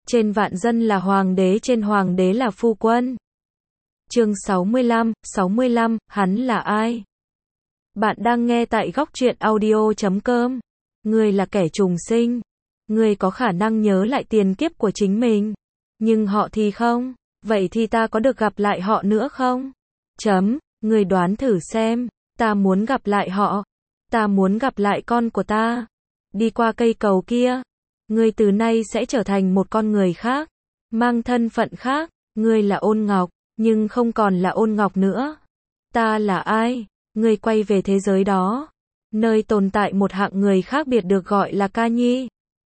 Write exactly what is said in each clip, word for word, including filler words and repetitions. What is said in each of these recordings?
Trên vạn dân là hoàng đế, trên hoàng đế là phu quân. Chương sáu mươi lăm, sáu mươi lăm, hắn là ai? Bạn đang nghe tại góc truyện audio chấm com. Ngươi là kẻ trùng sinh. Ngươi có khả năng nhớ lại tiền kiếp của chính mình. Nhưng họ thì không. Vậy thì ta có được gặp lại họ nữa không? Chấm, ngươi đoán thử xem. Ta muốn gặp lại họ. Ta muốn gặp lại con của ta. Đi qua cây cầu kia. Ngươi từ nay sẽ trở thành một con người khác. Mang thân phận khác. Ngươi là Ôn Ngọc, nhưng không còn là Ôn Ngọc nữa. Ta là ai? Ngươi quay về thế giới đó. Nơi tồn tại một hạng người khác biệt được gọi là ca nhi.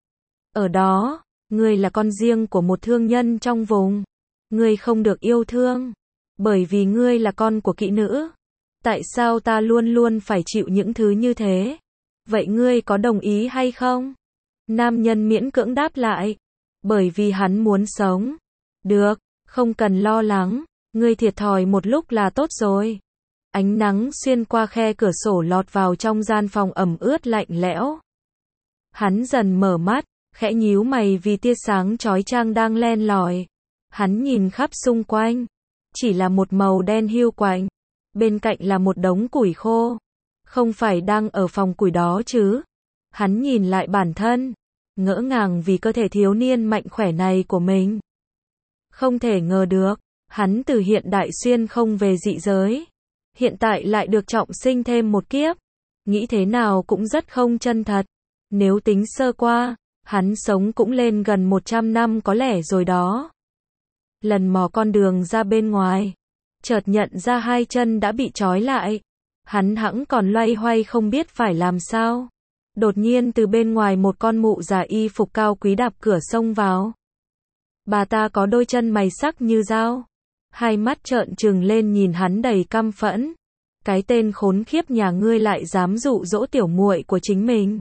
Ở đó, ngươi là con riêng của một thương nhân trong vùng. Ngươi không được yêu thương. Bởi vì ngươi là con của kỹ nữ. Tại sao ta luôn luôn phải chịu những thứ như thế? Vậy ngươi có đồng ý hay không? Nam nhân miễn cưỡng đáp lại. Bởi vì hắn muốn sống. Được, không cần lo lắng. Ngươi thiệt thòi một lúc là tốt rồi. Ánh nắng xuyên qua khe cửa sổ lọt vào trong gian phòng ẩm ướt lạnh lẽo. Hắn dần mở mắt, khẽ nhíu mày vì tia sáng chói chang đang len lỏi. Hắn nhìn khắp xung quanh. Chỉ là một màu đen hiu quạnh. Bên cạnh là một đống củi khô. Không phải đang ở phòng củi đó chứ. Hắn nhìn lại bản thân. Ngỡ ngàng vì cơ thể thiếu niên mạnh khỏe này của mình. Không thể ngờ được. Hắn từ hiện đại xuyên không về dị giới. Hiện tại lại được trọng sinh thêm một kiếp. Nghĩ thế nào cũng rất không chân thật. Nếu tính sơ qua, hắn sống cũng lên gần một trăm năm có lẽ rồi đó. Lần mò con đường ra bên ngoài, chợt nhận ra hai chân đã bị trói lại. Hắn hẵng còn loay hoay không biết phải làm sao. Đột nhiên từ bên ngoài một con mụ già y phục cao quý đạp cửa xông vào. Bà ta có đôi chân mày sắc như dao. Hai mắt trợn trừng lên nhìn hắn đầy căm phẫn. Cái tên khốn khiếp nhà ngươi lại dám dụ dỗ tiểu muội của chính mình.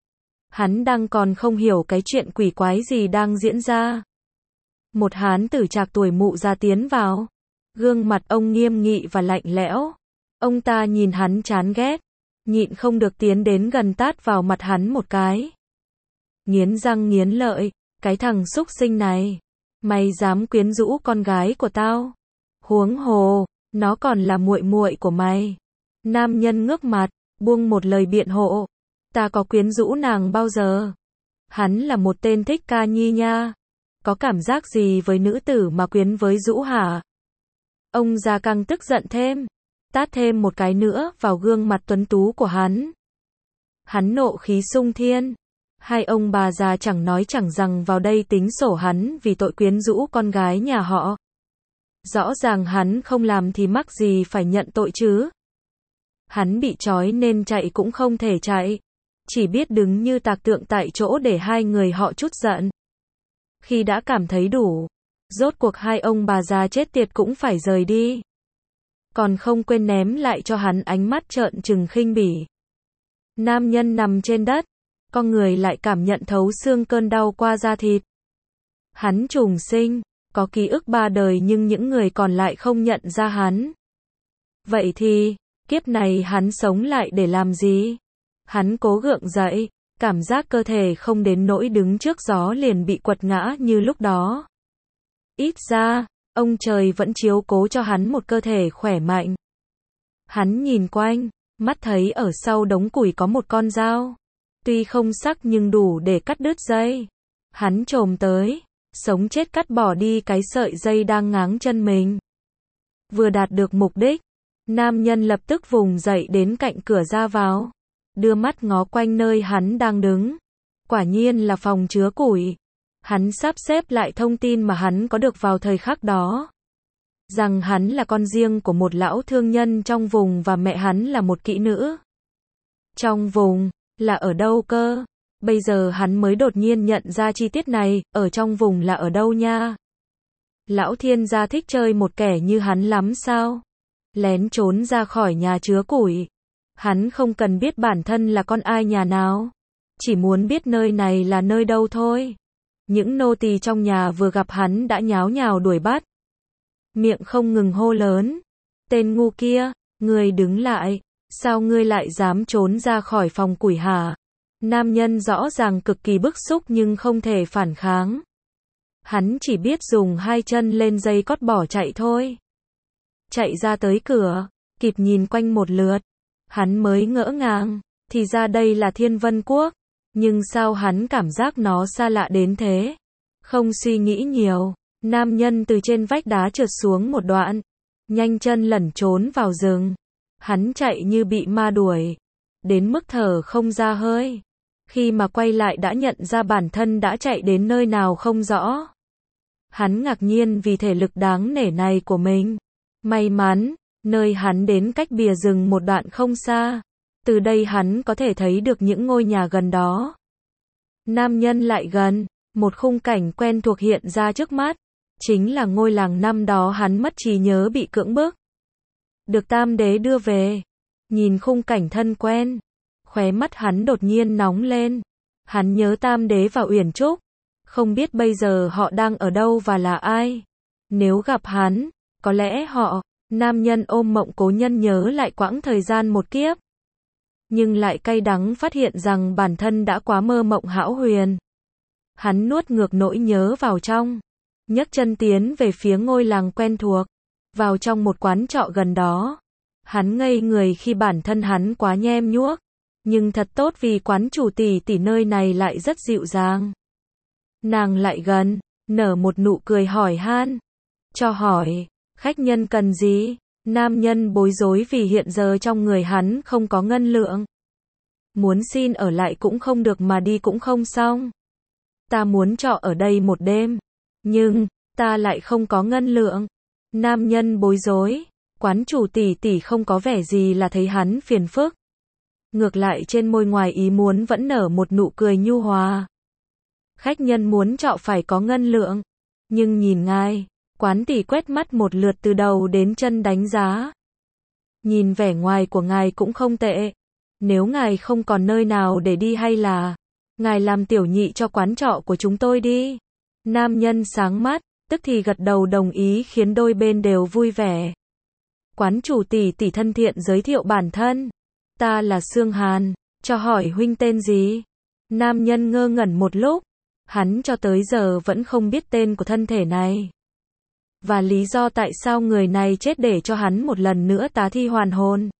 Hắn đang còn không hiểu cái chuyện quỷ quái gì đang diễn ra. Một hán tử trạc tuổi mụ già tiến vào. Gương mặt ông nghiêm nghị và lạnh lẽo. Ông ta nhìn hắn chán ghét. Nhịn không được tiến đến gần tát vào mặt hắn một cái. Nghiến răng nghiến lợi. Cái thằng xúc sinh này. Mày dám quyến rũ con gái của tao. Huống hồ, nó còn là muội muội của mày. Nam nhân ngước mặt, buông một lời biện hộ. Ta có quyến rũ nàng bao giờ? Hắn là một tên thích ca nhi nha. Có cảm giác gì với nữ tử mà quyến với rũ hả? Ông già càng tức giận thêm. Tát thêm một cái nữa vào gương mặt tuấn tú của hắn. Hắn nộ khí sung thiên. Hai ông bà già chẳng nói chẳng rằng vào đây tính sổ hắn vì tội quyến rũ con gái nhà họ. Rõ ràng hắn không làm thì mắc gì phải nhận tội chứ. Hắn bị trói nên chạy cũng không thể chạy. Chỉ biết đứng như tạc tượng tại chỗ để hai người họ trút giận. Khi đã cảm thấy đủ, rốt cuộc hai ông bà già chết tiệt cũng phải rời đi. Còn không quên ném lại cho hắn ánh mắt trợn trừng khinh bỉ. Nam nhân nằm trên đất, con người lại cảm nhận thấu xương cơn đau qua da thịt. Hắn trùng sinh, có ký ức ba đời nhưng những người còn lại không nhận ra hắn. Vậy thì, kiếp này hắn sống lại để làm gì? Hắn cố gượng dậy, cảm giác cơ thể không đến nỗi đứng trước gió liền bị quật ngã như lúc đó. Ít ra, ông trời vẫn chiếu cố cho hắn một cơ thể khỏe mạnh. Hắn nhìn quanh, mắt thấy ở sau đống củi có một con dao. Tuy không sắc nhưng đủ để cắt đứt dây. Hắn chồm tới, sống chết cắt bỏ đi cái sợi dây đang ngáng chân mình. Vừa đạt được mục đích, nam nhân lập tức vùng dậy đến cạnh cửa ra vào. Đưa mắt ngó quanh nơi hắn đang đứng. Quả nhiên là phòng chứa củi. Hắn sắp xếp lại thông tin mà hắn có được vào thời khắc đó. Rằng hắn là con riêng của một lão thương nhân trong vùng và mẹ hắn là một kỹ nữ. Trong vùng, là ở đâu cơ? Bây giờ hắn mới đột nhiên nhận ra chi tiết này, ở trong vùng là ở đâu nha? Lão thiên gia thích chơi một kẻ như hắn lắm sao? Lén trốn ra khỏi nhà chứa củi. Hắn không cần biết bản thân là con ai nhà nào. Chỉ muốn biết nơi này là nơi đâu thôi. Những nô tỳ trong nhà vừa gặp hắn đã nháo nhào đuổi bắt. Miệng không ngừng hô lớn. Tên ngu kia, ngươi đứng lại. Sao ngươi lại dám trốn ra khỏi phòng củi hả? Nam nhân rõ ràng cực kỳ bức xúc nhưng không thể phản kháng. Hắn chỉ biết dùng hai chân lên dây cót bỏ chạy thôi. Chạy ra tới cửa, kịp nhìn quanh một lượt, hắn mới ngỡ ngàng, thì ra đây là Thiên Vân Quốc, nhưng sao hắn cảm giác nó xa lạ đến thế? Không suy nghĩ nhiều, nam nhân từ trên vách đá trượt xuống một đoạn, nhanh chân lẩn trốn vào rừng. Hắn chạy như bị ma đuổi, đến mức thở không ra hơi. Khi mà quay lại đã nhận ra bản thân đã chạy đến nơi nào không rõ. Hắn ngạc nhiên vì thể lực đáng nể này của mình. May mắn, nơi hắn đến cách bìa rừng một đoạn không xa. Từ đây hắn có thể thấy được những ngôi nhà gần đó. Nam nhân lại gần, một khung cảnh quen thuộc hiện ra trước mắt. Chính là ngôi làng năm đó hắn mất trí nhớ bị cưỡng bức. Được Tam Đế đưa về. Nhìn khung cảnh thân quen, khóe mắt hắn đột nhiên nóng lên. Hắn nhớ Tam Đế và Uyển Trúc. Không biết bây giờ họ đang ở đâu và là ai. Nếu gặp hắn, có lẽ họ, nam nhân ôm mộng cố nhân nhớ lại quãng thời gian một kiếp. Nhưng lại cay đắng phát hiện rằng bản thân đã quá mơ mộng hão huyền. Hắn nuốt ngược nỗi nhớ vào trong, nhấc chân tiến về phía ngôi làng quen thuộc, vào trong một quán trọ gần đó. Hắn ngây người khi bản thân hắn quá nhem nhuốc, nhưng thật tốt vì quán chủ tỷ tỷ nơi này lại rất dịu dàng. Nàng lại gần, nở một nụ cười hỏi han. Cho hỏi, khách nhân cần gì? Nam nhân bối rối vì hiện giờ trong người hắn không có ngân lượng. Muốn xin ở lại cũng không được mà đi cũng không xong. Ta muốn trọ ở đây một đêm, nhưng ta lại không có ngân lượng. Nam nhân bối rối, quán chủ tỷ tỷ không có vẻ gì là thấy hắn phiền phức. Ngược lại trên môi ngoài ý muốn vẫn nở một nụ cười nhu hòa. Khách nhân muốn trọ phải có ngân lượng, nhưng nhìn ngài, quán tỷ quét mắt một lượt từ đầu đến chân đánh giá. Nhìn vẻ ngoài của ngài cũng không tệ. Nếu ngài không còn nơi nào để đi hay là ngài làm tiểu nhị cho quán trọ của chúng tôi đi. Nam nhân sáng mắt, tức thì gật đầu đồng ý khiến đôi bên đều vui vẻ. Quán chủ tỷ tỷ thân thiện giới thiệu bản thân. Ta là Sương Hàn, cho hỏi huynh tên gì? Nam nhân ngơ ngẩn một lúc. Hắn cho tới giờ vẫn không biết tên của thân thể này. Và lý do tại sao người này chết để cho hắn một lần nữa tá thi hoàn hồn.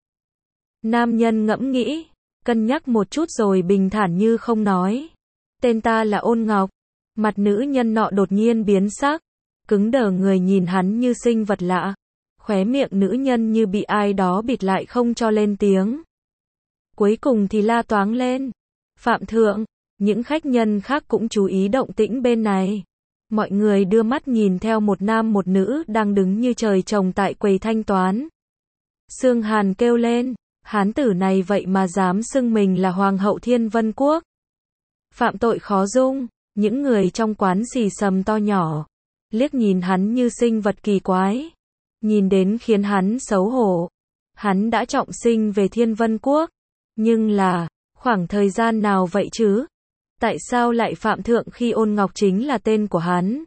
Nam nhân ngẫm nghĩ, cân nhắc một chút rồi bình thản như không nói. Tên ta là Ôn Ngọc. Mặt nữ nhân nọ đột nhiên biến sắc, cứng đờ người nhìn hắn như sinh vật lạ. Khóe miệng nữ nhân như bị ai đó bịt lại không cho lên tiếng. Cuối cùng thì la toáng lên. Phạm thượng, những khách nhân khác cũng chú ý động tĩnh bên này. Mọi người đưa mắt nhìn theo một nam một nữ đang đứng như trời trồng tại quầy thanh toán. Sương Hàn kêu lên, hán tử này vậy mà dám xưng mình là Hoàng hậu Thiên Vân Quốc. Phạm tội khó dung, những người trong quán xì xầm to nhỏ, liếc nhìn hắn như sinh vật kỳ quái. Nhìn đến khiến hắn xấu hổ. Hắn đã trọng sinh về Thiên Vân Quốc. Nhưng là, khoảng thời gian nào vậy chứ? Tại sao lại Phạm thượng khi Ôn Ngọc chính là tên của hắn?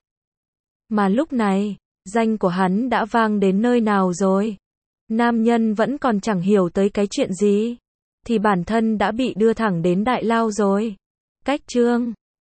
Mà lúc này, danh của hắn đã vang đến nơi nào rồi? Nam nhân vẫn còn chẳng hiểu tới cái chuyện gì, thì bản thân đã bị đưa thẳng đến đại lao rồi. Cách chương